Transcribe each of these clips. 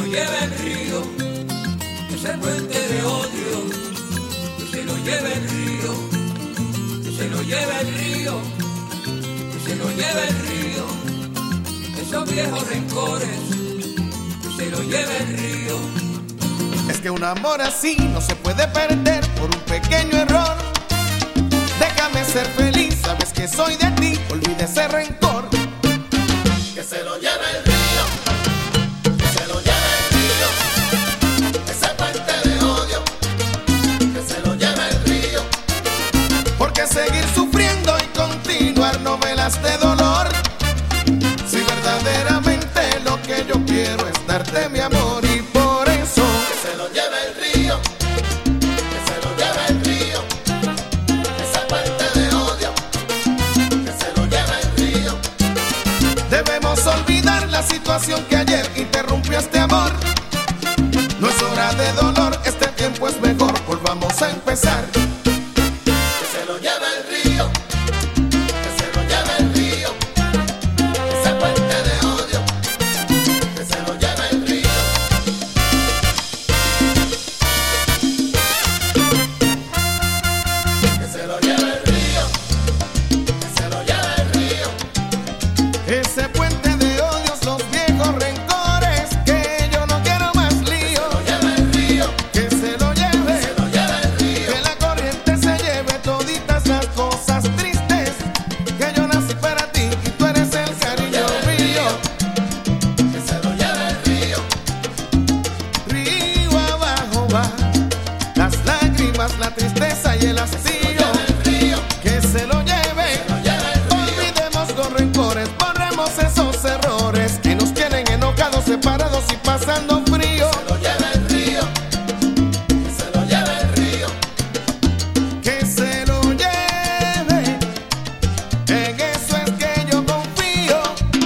lleve el río, ese puente de odio, que se lo lleve el río, que se lo lleve el río, que se lo lleve el río, esos viejos rencores, que se lo lleve el río. Es que un amor así no se puede perder por un pequeño error. Déjame ser feliz, sabes que soy de ti, olvide ese rencor. Que se lo lleve el río, que se lo lleve el río, ese puente de odio, que se lo lleve el río. Porque seguir sufriendo y continuar novelas de dolor, si verdaderamente lo que yo quiero es darte mi amor. Y por eso que se lo lleve el río, que se lo lleve el río, ese puente de odio, que se lo lleve el río. debemos olvidar la situación que ayer interrumpió este amor. No es hora de dolor, este tiempo es mejor, volvamos a empezar. Que se lo lleve el río, que se lo lleve el río, ese puente de odio, que se lo lleve el río. Que se lo lleve el río, que se lo lleve el río. Ese puente de odios, los viejos rencores, que yo no quiero más lío. Que se lo lleve el río, Que se lo lleve, que se lo lleve el río. que la corriente se lleve toditas las cosas tristes. Que yo nací para ti y tú eres el cariño mío. Que se lo lleve el río, Río abajo va, las lágrimas, la tristeza y el hastío. el río, Que se lo lleve, que lo lleve el río. olvidemos los rencores, borremos esos errores que nos tienen enojados, separados y pasando frío. Que lo lleve el río, que se lo lleve el río. Que se lo lleve, en eso es que yo confío.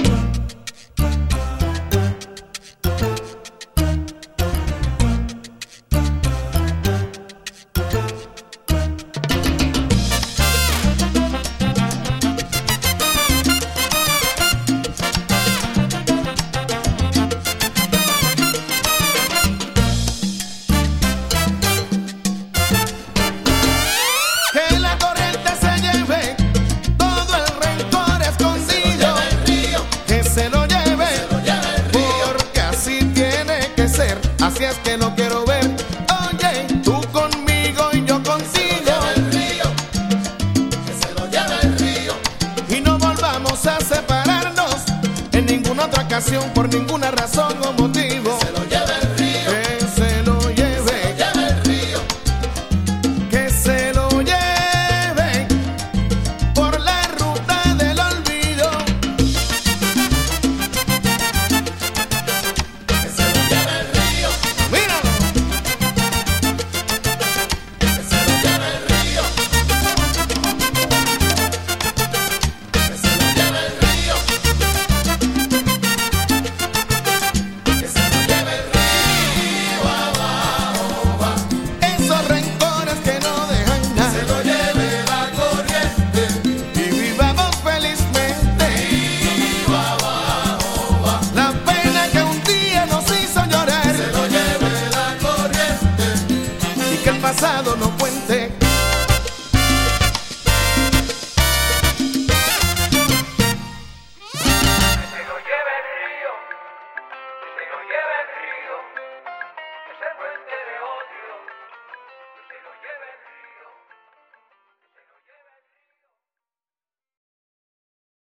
Que la corriente se lleve todo el rencor escondido. El río, Que se lo lleve, que lo lleve el río. porque así tiene que ser. Así es que no quiero ver, oye, tú conmigo y yo contigo. El río, que se lo lleve el río. Y no volvamos a separarnos en ninguna otra ocasión, por ninguna razón o motivo. Se lo lleve el río, Que se lo lleve, lleve el río. que se lo lleve por la ruta del olvido. Que se lo lleve el río, Míralo. que se lo lleve el río. Que se lo lleve el río. Que se lo lleve el río abajo va. Esos rencores que no dejan Se nada. lo lleve la corriente. Y vivamos felizmente. Río abajo va. La pena que un día nos hizo llorar Se lo lleve la corriente. y que el pasado no cuente.